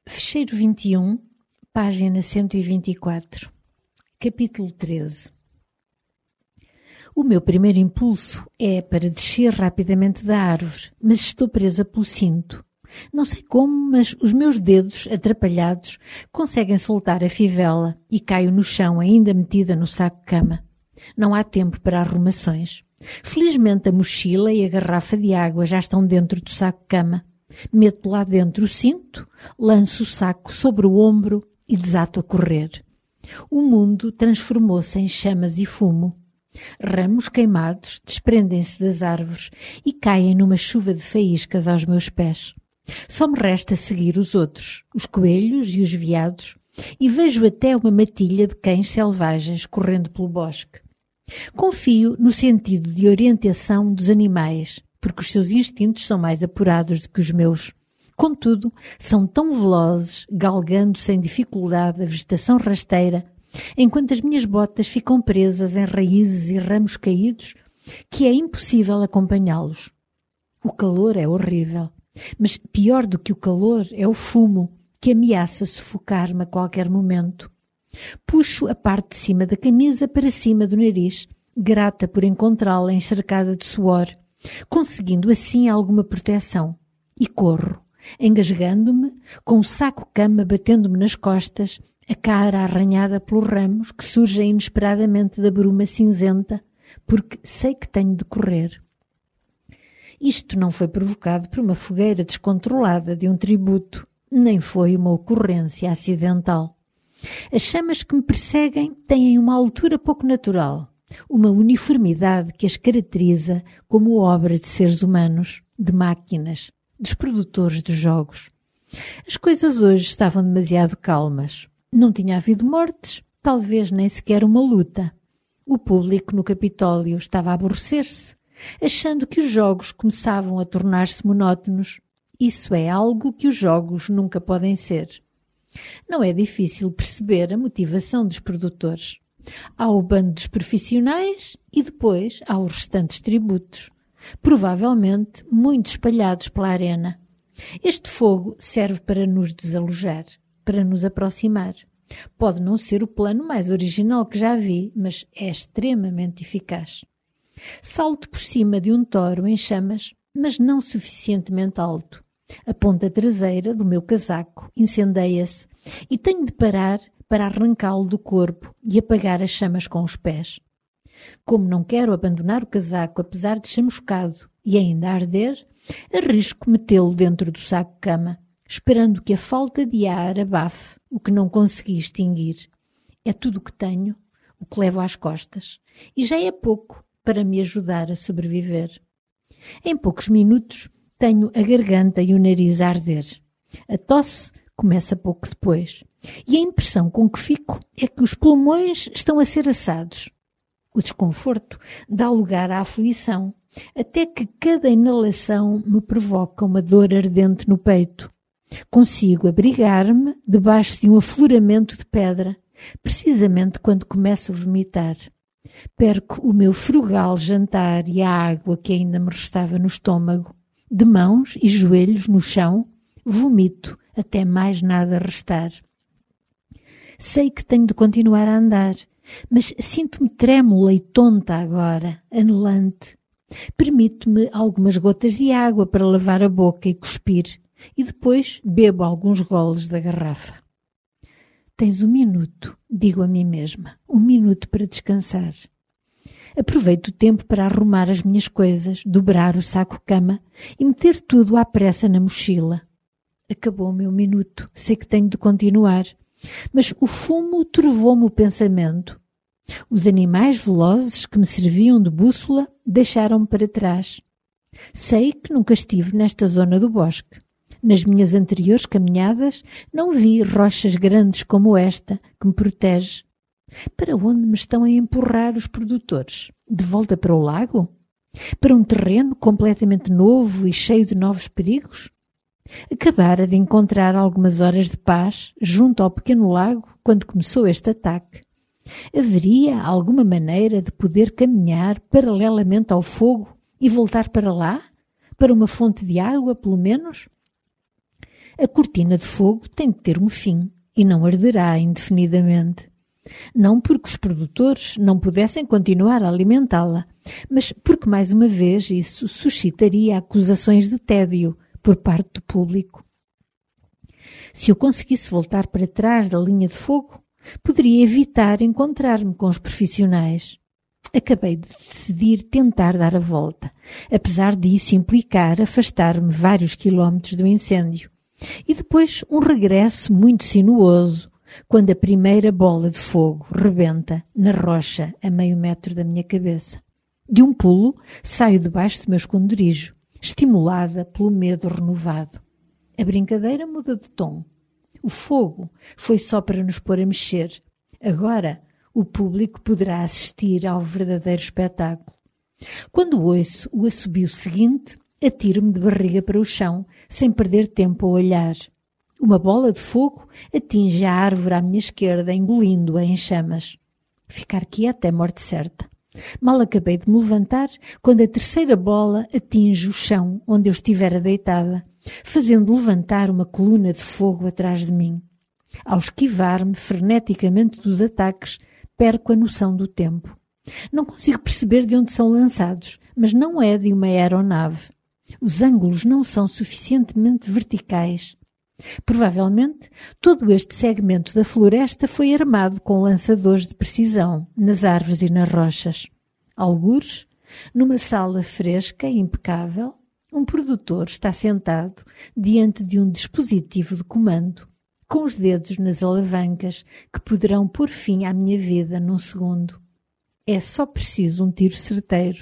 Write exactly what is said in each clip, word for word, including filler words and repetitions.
Fecheiro vinte e um, página cento e vinte e quatro, capítulo treze. O meu primeiro impulso é para descer rapidamente da árvore, mas estou presa pelo cinto. Não sei como, mas os meus dedos, atrapalhados, conseguem soltar a fivela e caio no chão ainda metida no saco-cama. Não há tempo para arrumações. Felizmente a mochila e a garrafa de água já estão dentro do saco-cama. Meto lá dentro o cinto, lanço o saco sobre o ombro e desato a correr. O mundo transformou-se em chamas e fumo. Ramos queimados desprendem-se das árvores e caem numa chuva de faíscas aos meus pés. Só me resta seguir os outros, os coelhos e os veados, e vejo até uma matilha de cães selvagens correndo pelo bosque. Confio no sentido de orientação dos animais, porque os seus instintos são mais apurados do que os meus. Contudo, são tão velozes, galgando sem dificuldade a vegetação rasteira, enquanto as minhas botas ficam presas em raízes e ramos caídos, que é impossível acompanhá-los. O calor é horrível, mas pior do que o calor é o fumo, que ameaça sufocar-me a qualquer momento. Puxo a parte de cima da camisa para cima do nariz, grata por encontrá-la encharcada de suor, conseguindo assim alguma proteção, e corro, engasgando-me, com o saco-cama batendo-me nas costas, a cara arranhada pelos ramos que surgem inesperadamente da bruma cinzenta, porque sei que tenho de correr. Isto não foi provocado por uma fogueira descontrolada de um tributo, nem foi uma ocorrência acidental. As chamas que me perseguem têm uma altura pouco natural, uma uniformidade que as caracteriza como obra de seres humanos, de máquinas, dos produtores dos jogos. As coisas hoje estavam demasiado calmas. Não tinha havido mortes, talvez nem sequer uma luta. O público no Capitólio estava a aborrecer-se, achando que os jogos começavam a tornar-se monótonos. Isso é algo que os jogos nunca podem ser. Não é difícil perceber a motivação dos produtores. Há o bando dos profissionais e depois há os restantes tributos, provavelmente muito espalhados pela arena. Este fogo serve para nos desalojar, para nos aproximar. Pode não ser o plano mais original que já vi, mas é extremamente eficaz. Salto por cima de um toro em chamas, mas não suficientemente alto. A ponta traseira do meu casaco incendeia-se e tenho de parar para arrancá-lo do corpo e apagar as chamas com os pés. Como não quero abandonar o casaco apesar de chamuscado e ainda arder, arrisco metê-lo dentro do saco-cama, esperando que a falta de ar abafe o que não consegui extinguir. É tudo o que tenho, o que levo às costas, e já é pouco para me ajudar a sobreviver. Em poucos minutos tenho a garganta e o nariz a arder. A tosse começa pouco depois, e a impressão com que fico é que os pulmões estão a ser assados. O desconforto dá lugar à aflição, até que cada inalação me provoca uma dor ardente no peito. Consigo abrigar-me debaixo de um afloramento de pedra, precisamente quando começo a vomitar. Perco o meu frugal jantar e a água que ainda me restava no estômago. De mãos e joelhos no chão, vomito até mais nada restar. Sei que tenho de continuar a andar, mas sinto-me trêmula e tonta agora, anelante. Permito-me algumas gotas de água para lavar a boca e cuspir, e depois bebo alguns goles da garrafa. Tens um minuto, digo a mim mesma, um minuto para descansar. Aproveito o tempo para arrumar as minhas coisas, dobrar o saco-cama e meter tudo à pressa na mochila. Acabou o meu minuto, sei que tenho de continuar, mas o fumo turvou-me o pensamento. Os animais velozes que me serviam de bússola deixaram-me para trás. Sei que nunca estive nesta zona do bosque. Nas minhas anteriores caminhadas não vi rochas grandes como esta que me protege. Para onde me estão a empurrar os produtores? De volta para o lago? Para um terreno completamente novo e cheio de novos perigos? Acabara de encontrar algumas horas de paz junto ao pequeno lago quando começou este ataque. Haveria alguma maneira de poder caminhar paralelamente ao fogo e voltar para lá? Para uma fonte de água, pelo menos? A cortina de fogo tem de ter um fim e não arderá indefinidamente. Não porque os produtores não pudessem continuar a alimentá-la, mas porque, mais uma vez, isso suscitaria acusações de tédio por parte do público. Se eu conseguisse voltar para trás da linha de fogo, poderia evitar encontrar-me com os profissionais. Acabei de decidir tentar dar a volta, apesar disso implicar afastar-me vários quilómetros do incêndio. E depois um regresso muito sinuoso, quando a primeira bola de fogo rebenta na rocha a meio metro da minha cabeça. De um pulo, saio debaixo do meu esconderijo, estimulada pelo medo renovado. A brincadeira muda de tom. O fogo foi só para nos pôr a mexer. Agora, o público poderá assistir ao verdadeiro espetáculo. Quando ouço o assobio seguinte, atiro-me de barriga para o chão, sem perder tempo a olhar. Uma bola de fogo atinge a árvore à minha esquerda, engolindo-a em chamas. Ficar quieta é morte certa. Mal acabei de me levantar, quando a terceira bola atinge o chão onde eu estivera deitada, fazendo levantar uma coluna de fogo atrás de mim. Ao esquivar-me freneticamente dos ataques, perco a noção do tempo. Não consigo perceber de onde são lançados, mas não é de uma aeronave. Os ângulos não são suficientemente verticais. Provavelmente, todo este segmento da floresta foi armado com lançadores de precisão nas árvores e nas rochas. Algures, numa sala fresca e impecável, um produtor está sentado diante de um dispositivo de comando, com os dedos nas alavancas que poderão pôr fim à minha vida num segundo. É só preciso um tiro certeiro.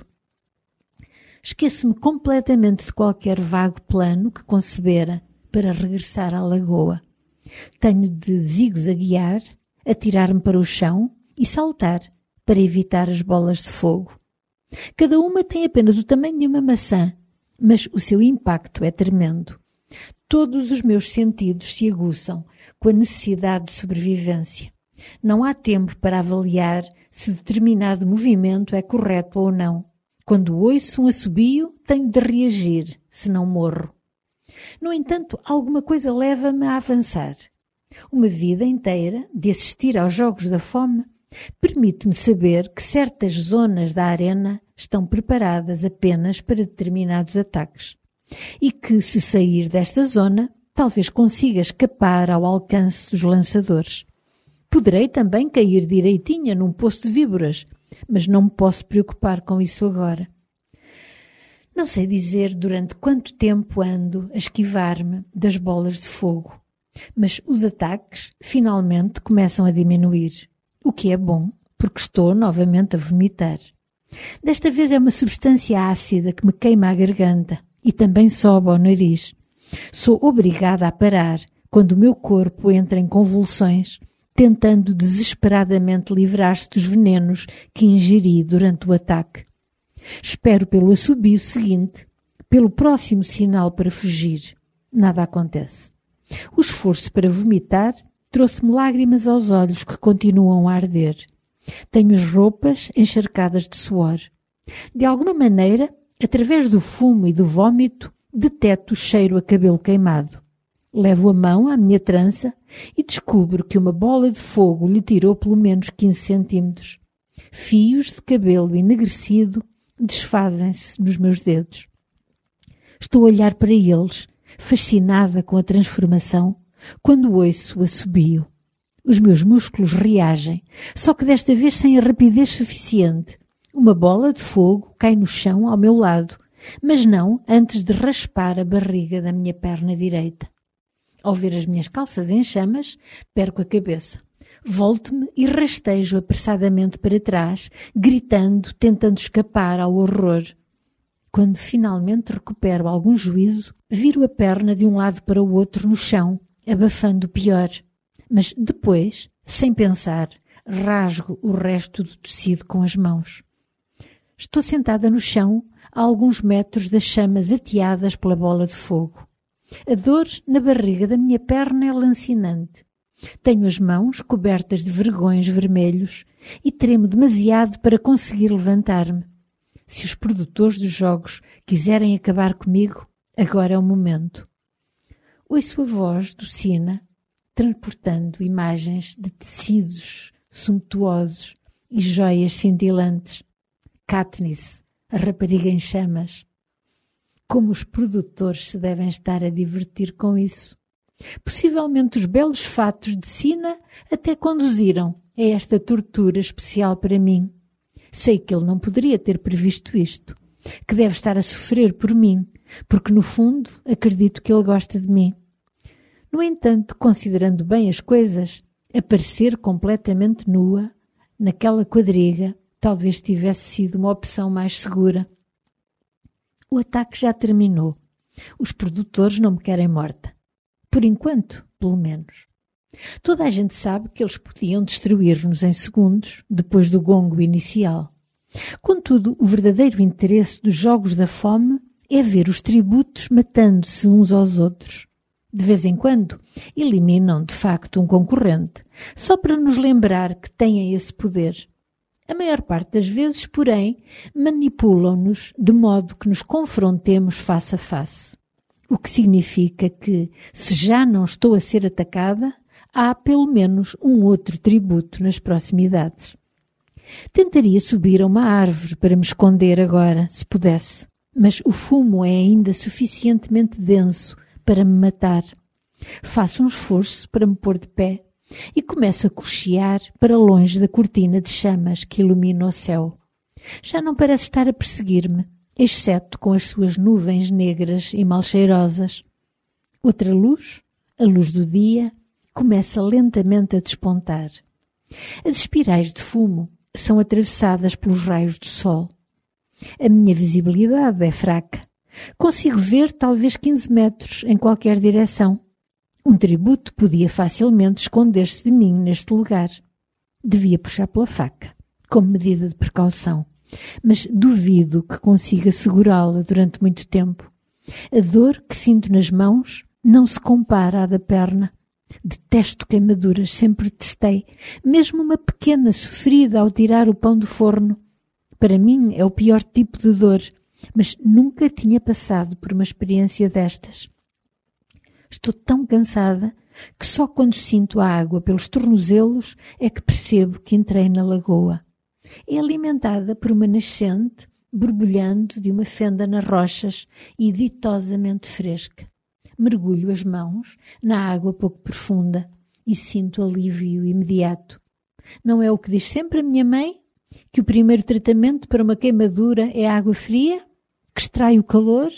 Esqueço-me completamente de qualquer vago plano que concebera para regressar à lagoa. Tenho de zigue-zaguear, atirar-me para o chão e saltar para evitar as bolas de fogo. Cada uma tem apenas o tamanho de uma maçã, mas o seu impacto é tremendo. Todos os meus sentidos se aguçam com a necessidade de sobrevivência. Não há tempo para avaliar se determinado movimento é correto ou não. Quando ouço um assobio, tenho de reagir, senão morro. No entanto, alguma coisa leva-me a avançar. Uma vida inteira de assistir aos jogos da fome permite-me saber que certas zonas da arena estão preparadas apenas para determinados ataques e que, se sair desta zona, talvez consiga escapar ao alcance dos lançadores. Poderei também cair direitinha num poço de víboras, mas não me posso preocupar com isso agora. Não sei dizer durante quanto tempo ando a esquivar-me das bolas de fogo, mas os ataques finalmente começam a diminuir, o que é bom, porque estou novamente a vomitar. Desta vez é uma substância ácida que me queima a garganta e também sobe ao nariz. Sou obrigada a parar quando o meu corpo entra em convulsões, tentando desesperadamente livrar-se dos venenos que ingeri durante o ataque. Espero pelo assobio seguinte, pelo próximo sinal para fugir. Nada acontece. O esforço para vomitar trouxe-me lágrimas aos olhos que continuam a arder. Tenho as roupas encharcadas de suor. De alguma maneira, através do fumo e do vômito, deteto o cheiro a cabelo queimado. Levo a mão à minha trança e descubro que uma bola de fogo lhe tirou pelo menos quinze centímetros. Fios de cabelo enegrecido desfazem-se nos meus dedos. Estou a olhar para eles, fascinada com a transformação, quando ouço o assobio. Os meus músculos reagem, só que desta vez sem a rapidez suficiente. Uma bola de fogo cai no chão ao meu lado, mas não antes de raspar a barriga da minha perna direita. Ao ver as minhas calças em chamas, perco a cabeça. Volto-me e rastejo apressadamente para trás, gritando, tentando escapar ao horror. Quando finalmente recupero algum juízo, viro a perna de um lado para o outro no chão, abafando o pior. Mas depois, sem pensar, rasgo o resto do tecido com as mãos. Estou sentada no chão, a alguns metros das chamas ateadas pela bola de fogo. A dor na barriga da minha perna é lancinante. Tenho as mãos cobertas de vergões vermelhos e tremo demasiado para conseguir levantar-me. Se os produtores dos jogos quiserem acabar comigo, agora é o momento. Ouço a voz docina, transportando imagens de tecidos sumptuosos e joias cintilantes. Katniss, a rapariga em chamas. Como os produtores se devem estar a divertir com isso. Possivelmente os belos fatos de Cina até conduziram a esta tortura especial para mim. Sei que ele não poderia ter previsto isto, que deve estar a sofrer por mim, porque no fundo acredito que ele gosta de mim. No entanto, considerando bem as coisas, aparecer completamente nua, naquela quadriga, talvez tivesse sido uma opção mais segura. O ataque já terminou. Os produtores não me querem morta. Por enquanto, pelo menos. Toda a gente sabe que eles podiam destruir-nos em segundos, depois do gongo inicial. Contudo, o verdadeiro interesse dos Jogos da Fome é ver os tributos matando-se uns aos outros. De vez em quando, eliminam de facto um concorrente, só para nos lembrar que têm esse poder. A maior parte das vezes, porém, manipulam-nos de modo que nos confrontemos face a face. O que significa que, se já não estou a ser atacada, há pelo menos um outro tributo nas proximidades. Tentaria subir a uma árvore para me esconder agora, se pudesse, mas o fumo é ainda suficientemente denso para me matar. Faço um esforço para me pôr de pé e começo a cochear para longe da cortina de chamas que ilumina o céu. Já não parece estar a perseguir-me, exceto com as suas nuvens negras e mal cheirosas. Outra luz, a luz do dia, começa lentamente a despontar. As espirais de fumo são atravessadas pelos raios do sol. A minha visibilidade é fraca. Consigo ver talvez quinze metros em qualquer direção. Um tributo podia facilmente esconder-se de mim neste lugar. Devia puxar pela faca, como medida de precaução, mas duvido que consiga segurá-la durante muito tempo. A dor que sinto nas mãos não se compara à da perna. Detesto queimaduras, sempre detestei, mesmo uma pequena sofrida ao tirar o pão do forno. Para mim é o pior tipo de dor, mas nunca tinha passado por uma experiência destas. Estou tão cansada que só quando sinto a água pelos tornozelos é que percebo que entrei na lagoa. É alimentada por uma nascente, borbulhando de uma fenda nas rochas e ditosamente fresca. Mergulho as mãos na água pouco profunda e sinto alívio imediato. Não é o que diz sempre a minha mãe? Que o primeiro tratamento para uma queimadura é água fria, que extrai o calor?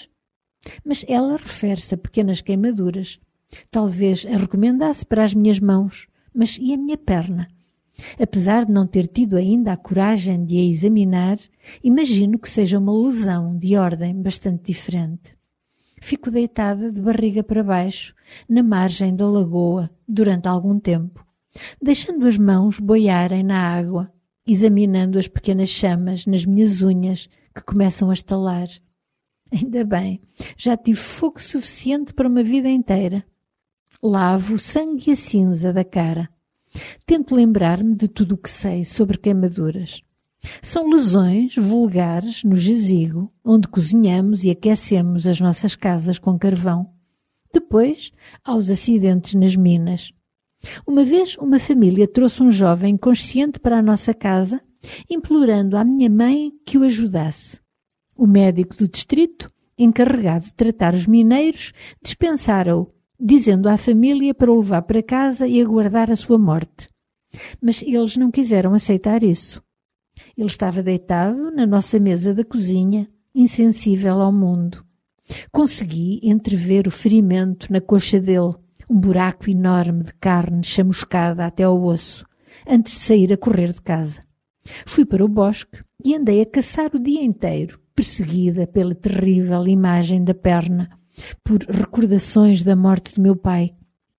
Mas ela refere-se a pequenas queimaduras. Talvez a recomendasse para as minhas mãos, mas e a minha perna? Apesar de não ter tido ainda a coragem de a examinar, imagino que seja uma lesão de ordem bastante diferente. Fico deitada de barriga para baixo, na margem da lagoa, durante algum tempo, deixando as mãos boiarem na água, examinando as pequenas chamas nas minhas unhas que começam a estalar. Ainda bem, já tive fogo suficiente para uma vida inteira. Lavo o sangue e a cinza da cara. Tento lembrar-me de tudo o que sei sobre queimaduras. São lesões vulgares no jazigo, onde cozinhamos e aquecemos as nossas casas com carvão. Depois, há os acidentes nas minas. Uma vez, uma família trouxe um jovem inconsciente para a nossa casa, implorando à minha mãe que o ajudasse. O médico do distrito, encarregado de tratar os mineiros, dispensara-o, dizendo à família para o levar para casa e aguardar a sua morte. Mas eles não quiseram aceitar isso. Ele estava deitado na nossa mesa da cozinha, insensível ao mundo. Consegui entrever o ferimento na coxa dele, um buraco enorme de carne chamuscada até ao osso, antes de sair a correr de casa. Fui para o bosque e andei a caçar o dia inteiro, perseguida pela terrível imagem da perna, por recordações da morte do meu pai.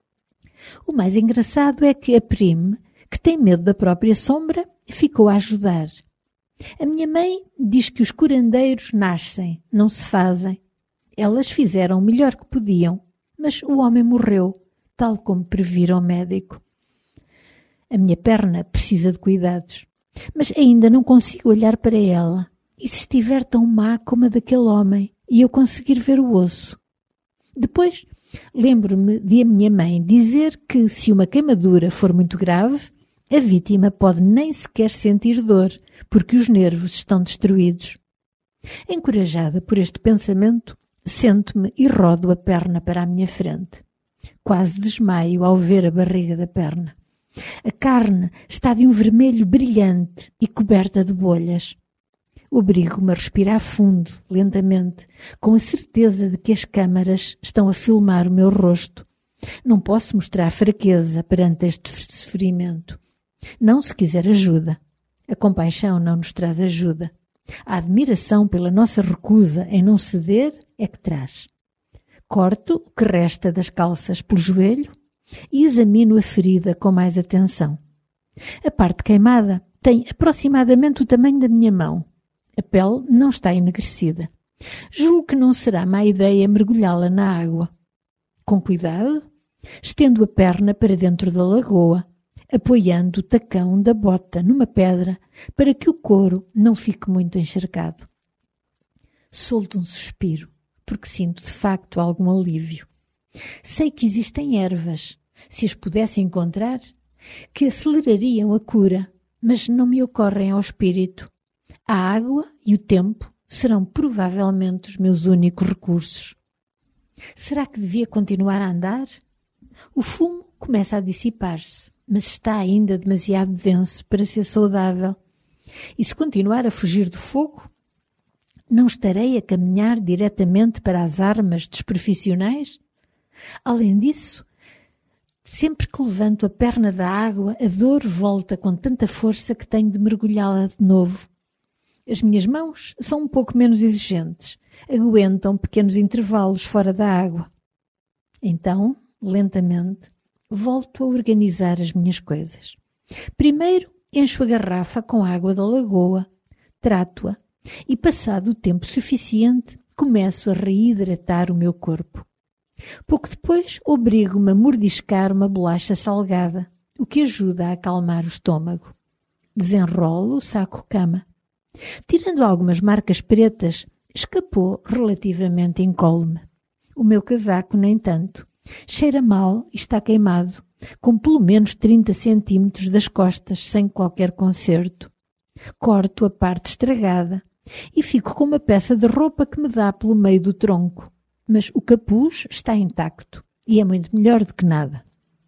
O mais engraçado é que a Prime, que tem medo da própria sombra, ficou a ajudar. A minha mãe diz que os curandeiros nascem, não se fazem. Elas fizeram o melhor que podiam, mas o homem morreu, tal como previra o médico. A minha perna precisa de cuidados, mas ainda não consigo olhar para ela. E se estiver tão má como a daquele homem e eu conseguir ver o osso? Depois Lembro-me de a minha mãe dizer que se uma queimadura for muito grave, a vítima pode nem sequer sentir dor, porque os nervos estão destruídos. Encorajada por este pensamento, sento-me e rodo a perna para a minha frente. Quase desmaio ao ver a barriga da perna. A carne está de um vermelho brilhante e coberta de bolhas. Obrigo-me a respirar fundo, lentamente, com a certeza de que as câmaras estão a filmar o meu rosto. Não posso mostrar fraqueza perante este sofrimento. Não se quiser ajuda. A compaixão não nos traz ajuda. A admiração pela nossa recusa em não ceder é que traz. Corto o que resta das calças pelo joelho e examino a ferida com mais atenção. A parte queimada tem aproximadamente o tamanho da minha mão. A pele não está enegrecida. Julgo que não será má ideia mergulhá-la na água. Com cuidado, estendo a perna para dentro da lagoa, apoiando o tacão da bota numa pedra para que o couro não fique muito encharcado. Solto um suspiro, porque sinto de facto algum alívio. Sei que existem ervas, se as pudesse encontrar, que acelerariam a cura, mas não me ocorrem ao espírito. A água e o tempo serão provavelmente os meus únicos recursos. Será que devia continuar a andar? O fumo começa a dissipar-se, mas está ainda demasiado denso para ser saudável. E se continuar a fugir do fogo, não estarei a caminhar diretamente para as armas dos profissionais? Além disso, sempre que levanto a perna da água, a dor volta com tanta força que tenho de mergulhá-la de novo. As minhas mãos são um pouco menos exigentes, aguentam pequenos intervalos fora da água. Então, lentamente, volto a organizar as minhas coisas. Primeiro, encho a garrafa com água da lagoa, trato-a e, passado o tempo suficiente, começo a reidratar o meu corpo. Pouco depois, obrigo-me a mordiscar uma bolacha salgada, o que ajuda a acalmar o estômago. Desenrolo o saco-cama. Tirando algumas marcas pretas, escapou relativamente incólume. O meu casaco, nem tanto. Cheira mal e está queimado, com pelo menos trinta centímetros das costas, sem qualquer conserto. Corto a parte estragada e fico com uma peça de roupa que me dá pelo meio do tronco, mas o capuz está intacto e é muito melhor do que nada.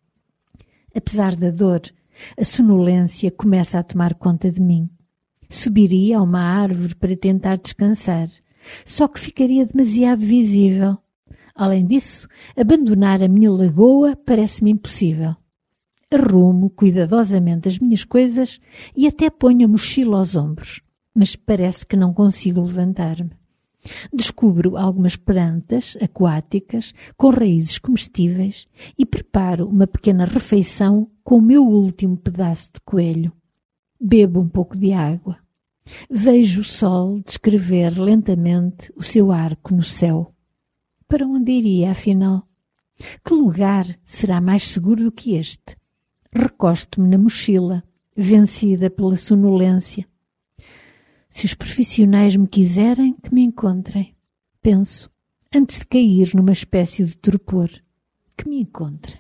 Apesar da dor, a sonolência começa a tomar conta de mim. Subiria a uma árvore para tentar descansar, só que ficaria demasiado visível. Além disso, abandonar a minha lagoa parece-me impossível. Arrumo cuidadosamente as minhas coisas e até ponho a mochila aos ombros, mas parece que não consigo levantar-me. Descubro algumas plantas aquáticas com raízes comestíveis e preparo uma pequena refeição com o meu último pedaço de coelho. Bebo um pouco de água. Vejo o sol descrever lentamente o seu arco no céu. Para onde iria, afinal? Que lugar será mais seguro do que este? Recosto-me na mochila, vencida pela sonolência. Se os profissionais me quiserem, que me encontrem. Penso, antes de cair numa espécie de torpor, que me encontrem.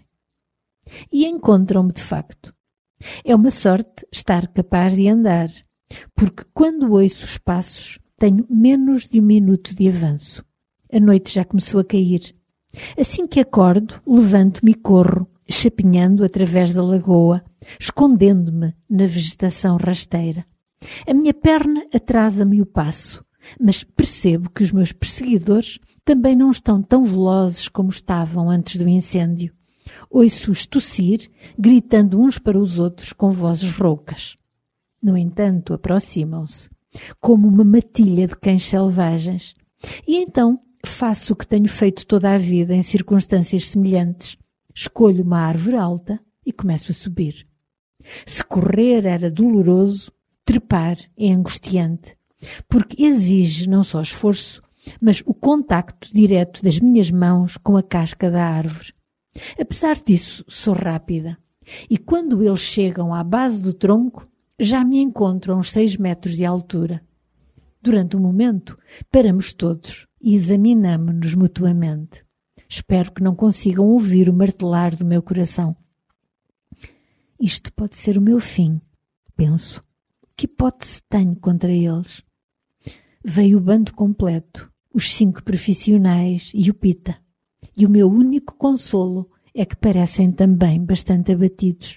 E encontram-me de facto. É uma sorte estar capaz de andar, porque quando ouço os passos, tenho menos de um minuto de avanço. A noite já começou a cair. Assim que acordo, levanto-me e corro, chapinhando através da lagoa, escondendo-me na vegetação rasteira. A minha perna atrasa-me o passo, mas percebo que os meus perseguidores também não estão tão velozes como estavam antes do incêndio. Ouço-os tossir, gritando uns para os outros com vozes roucas. No entanto, aproximam-se, como uma matilha de cães selvagens. E então faço o que tenho feito toda a vida em circunstâncias semelhantes. Escolho uma árvore alta e começo a subir. Se correr era doloroso, trepar é angustiante, porque exige não só esforço, mas o contacto direto das minhas mãos com a casca da árvore. Apesar disso, sou rápida, e quando eles chegam à base do tronco, já me encontro a uns seis metros de altura. Durante um momento, paramos todos e examinamo-nos mutuamente. Espero que não consigam ouvir o martelar do meu coração. Isto pode ser o meu fim, penso. Que hipótese tenho contra eles? Veio o bando completo, os cinco profissionais e o Pita. E o meu único consolo é que parecem também bastante abatidos.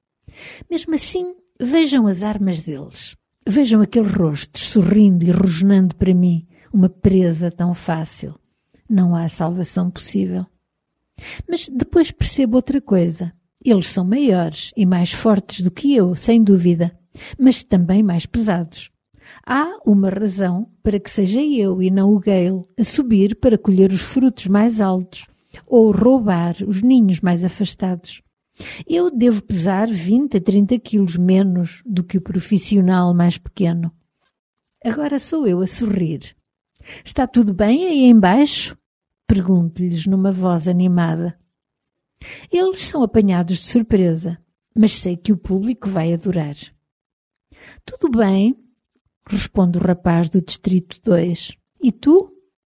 Mesmo assim, vejam as armas deles. Vejam aqueles rostos sorrindo e rosnando para mim, uma presa tão fácil. Não há salvação possível. Mas depois percebo outra coisa. Eles são maiores e mais fortes do que eu, sem dúvida, mas também mais pesados. Há uma razão para que seja eu e não o Gale a subir para colher os frutos mais altos ou roubar os ninhos mais afastados. Eu devo pesar vinte a trinta quilos menos do que o profissional mais pequeno. Agora sou eu a sorrir. Está tudo bem aí embaixo? Pergunto-lhes numa voz animada. Eles são apanhados de surpresa, mas sei que o público vai adorar. Tudo bem, responde o rapaz do Distrito dois. E tu?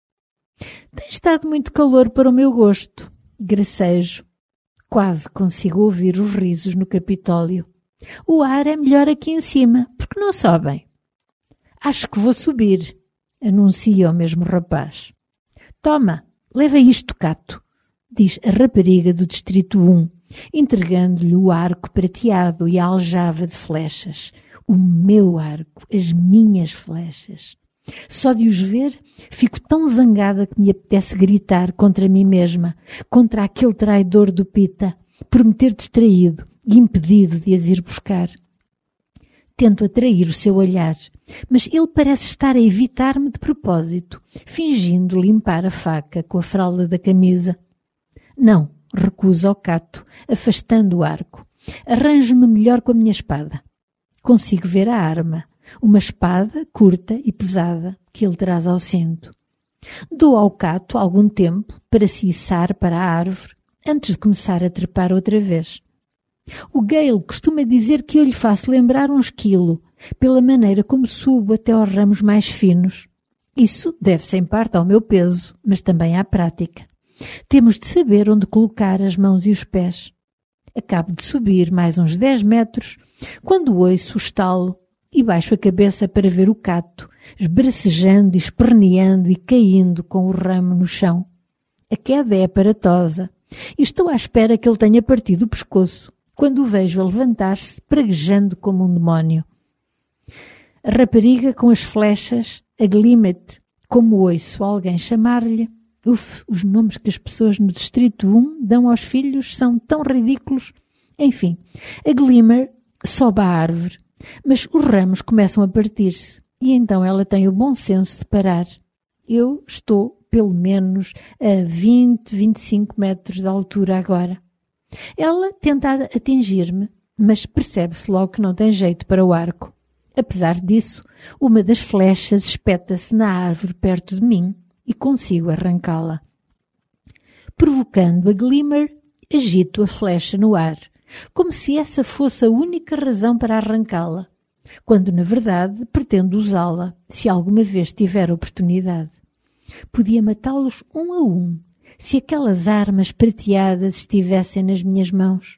Tem estado muito calor para o meu gosto, gracejo. Quase consigo ouvir os risos no Capitólio. O ar é melhor aqui em cima, porque não sobem. Acho que vou subir, anuncia o mesmo rapaz. Toma, leva isto, Cato, diz a rapariga do Distrito um, entregando-lhe o arco prateado e a aljava de flechas. O meu arco, as minhas flechas. Só de os ver, fico tão zangada que me apetece gritar contra mim mesma, contra aquele traidor do Pita, por me ter distraído e impedido de as ir buscar. Tento atrair o seu olhar, mas ele parece estar a evitar-me de propósito, fingindo limpar a faca com a fralda da camisa. Não, recuso ao Cato, afastando o arco. Arranjo-me melhor com a minha espada. Consigo ver a arma, uma espada curta e pesada que ele traz ao cinto. Dou ao Cato algum tempo para se içar para a árvore antes de começar a trepar outra vez. O Gale costuma dizer que eu lhe faço lembrar um esquilo pela maneira como subo até aos ramos mais finos. Isso deve-se em parte ao meu peso, mas também à prática. Temos de saber onde colocar as mãos e os pés. Acabo de subir mais uns dez metros quando ouço o estalo e baixo a cabeça para ver o Cato, esbracejando, esperneando e caindo com o ramo no chão. A queda é aparatosa e estou à espera que ele tenha partido o pescoço, quando o vejo a levantar-se, praguejando como um demónio. A rapariga com as flechas, a Glimet, como ouço alguém chamar-lhe. Uf, os nomes que as pessoas no Distrito um dão aos filhos são tão ridículos. Enfim, a Glimmer sobe à árvore, mas os ramos começam a partir-se e então ela tem o bom senso de parar. Eu estou, pelo menos, a vinte, vinte e cinco metros de altura agora. Ela tenta atingir-me, mas percebe-se logo que não tem jeito para o arco. Apesar disso, uma das flechas espeta-se na árvore perto de mim e consigo arrancá-la. Provocando a Glimmer, agito a flecha no ar, como se essa fosse a única razão para arrancá-la, quando, na verdade, pretendo usá-la, se alguma vez tiver oportunidade. Podia matá-los um a um, se aquelas armas prateadas estivessem nas minhas mãos.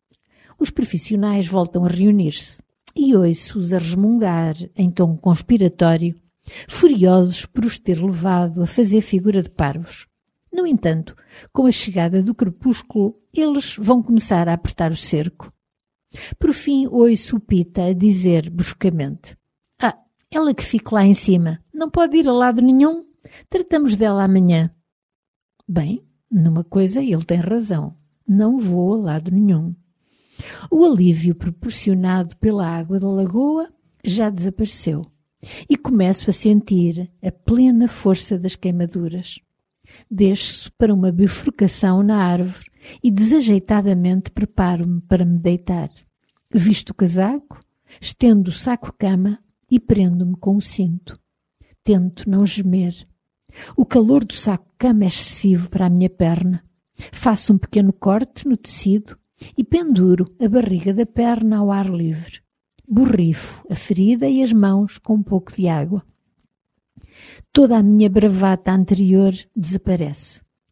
Os profissionais voltam a reunir-se e ouço-os a resmungar em tom conspiratório, furiosos por os ter levado a fazer figura de parvos. No entanto, com a chegada do crepúsculo, eles vão começar a apertar o cerco. Por fim, ouço o Pita a dizer bruscamente: Ah, ela que fique lá em cima, não pode ir a lado nenhum, tratamos dela amanhã. Bem, numa coisa ele tem razão, não vou a lado nenhum. O alívio proporcionado pela água da lagoa já desapareceu e começo a sentir a plena força das queimaduras. Desço para uma bifurcação na árvore e desajeitadamente preparo-me para me deitar. Visto o casaco, estendo o saco-cama e prendo-me com o cinto. Tento não gemer. O calor do saco-cama é excessivo para a minha perna. Faço um pequeno corte no tecido e penduro a barriga da perna ao ar livre. Borrifo a ferida e as mãos com um pouco de água. Toda a minha bravata anterior desaparece.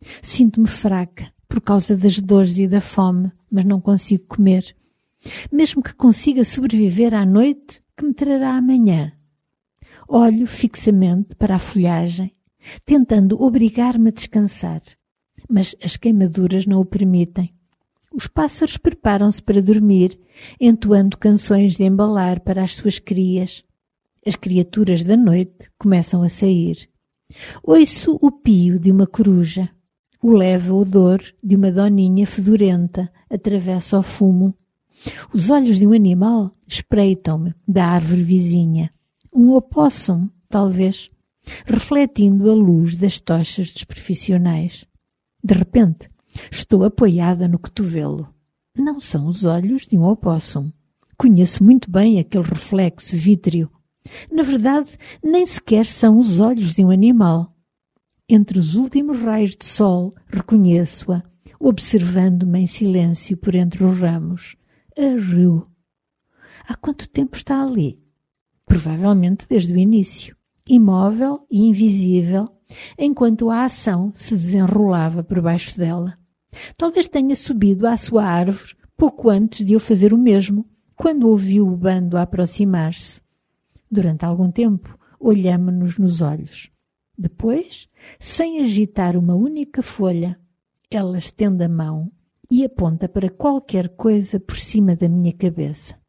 Sinto-me fraca por causa das dores e da fome, mas não consigo comer. Mesmo que consiga sobreviver à noite que me trará amanhã. Olho fixamente para a folhagem, tentando obrigar-me a descansar, mas as queimaduras não o permitem. Os pássaros preparam-se para dormir, entoando canções de embalar para as suas crias. As criaturas da noite começam a sair. Ouço o pio de uma coruja. O leve odor de uma doninha fedorenta atravessa o fumo. Os olhos de um animal espreitam-me da árvore vizinha. Um opóssum, talvez, refletindo a luz das tochas dos profissionais. De repente, estou apoiada no cotovelo. Não são os olhos de um opóssum. Conheço muito bem aquele reflexo vítreo. Na verdade, nem sequer são os olhos de um animal. Entre os últimos raios de sol, reconheço-a, observando-me em silêncio por entre os ramos. A Rue. Há quanto tempo está ali? Provavelmente desde o início, imóvel e invisível, enquanto a ação se desenrolava por baixo dela. Talvez tenha subido à sua árvore pouco antes de eu fazer o mesmo, quando ouviu o bando a aproximar-se. Durante algum tempo, olhamo-nos nos olhos. Depois, sem agitar uma única folha, ela estende a mão e aponta para qualquer coisa por cima da minha cabeça.